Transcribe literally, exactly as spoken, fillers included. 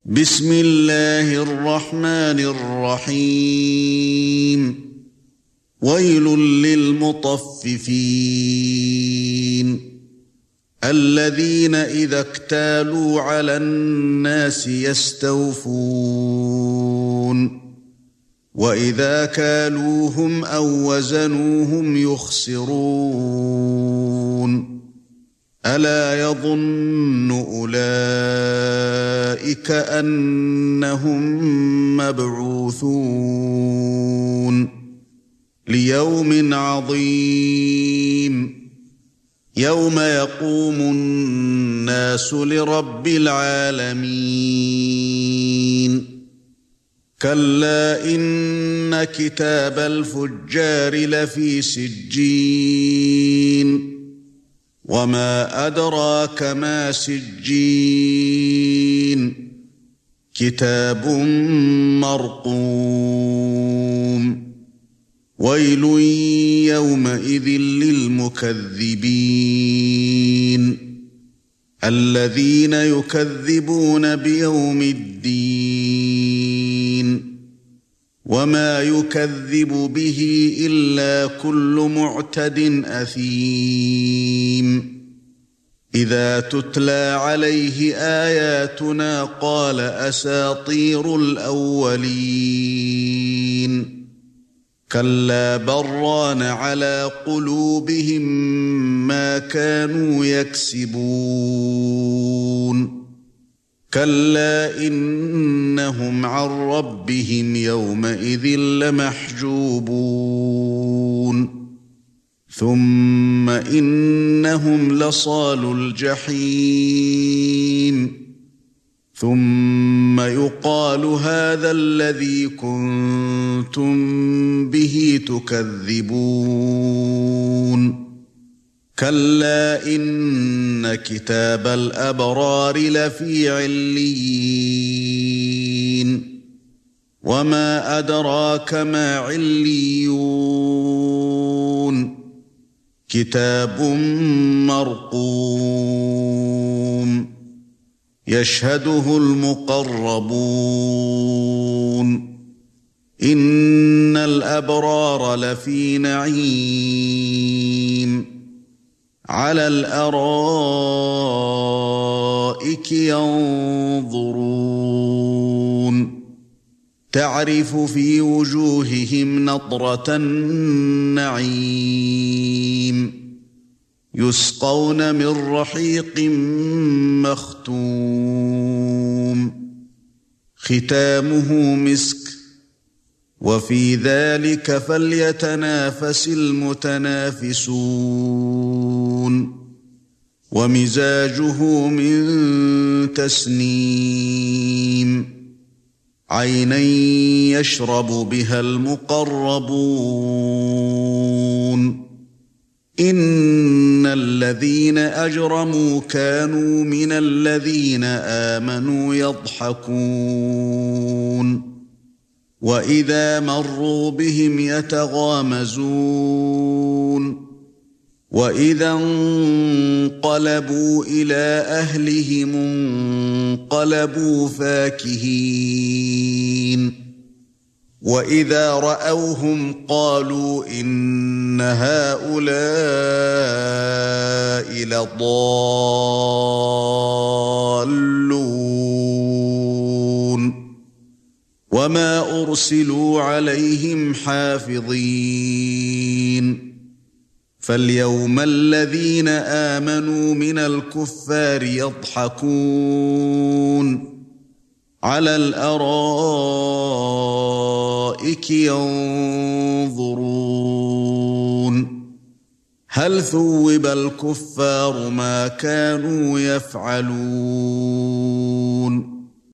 بسم الله الرحمن الرحيم ويل للمطففين الذين إذا اكتالوا على الناس يستوفون وإذا كالوهم أو وزنوهم يخسرون ألا يظن أولئك أنهم مبعوثون ليوم عظيم يوم يقوم الناس لرب العالمين كلا إن كتاب الفجار لفي سجين وما أدراك ما سجين كتاب مرقوم ويل يومئذ للمكذبين الذين يكذبون بيوم الدين وما يكذب به إلا كل معتد أثيم إذا تتلى عليه آياتنا قال أساطير الأولين كلا بران على قلوبهم ما كانوا يكسبون كلا إنهم عن ربهم يومئذ لمحجوبون ثم إنهم لصالو الجحيم ثم يقال هذا الذي كنتم به تكذبون كلا إن كتاب الأبرار لفي عليين وما أدراك ما عليون كتاب مرقوم يشهده المقربون إن الأبرار لفي نعيم على الأرائك ينظرون تعرف في وجوههم نضرة النعيم يسقون من رحيق مختوم ختامه مسك وفي ذلك فليتنافس المتنافسون ومزاجه من تسنيم عينا يشرب بها المقربون إن الذين أجرموا كانوا من الذين آمنوا يضحكون وإذا مروا بهم يتغامزون وإذا انقلبوا إلى أهلهم انقلبوا فاكهين وإذا رأوهم قالوا إن هؤلاء لضالون وما أرسلوا عليهم حافظين فاليوم الذين آمنوا من الكفار يضحكون على الأرائك ينظرون هل ثوب الكفار ما كانوا يفعلون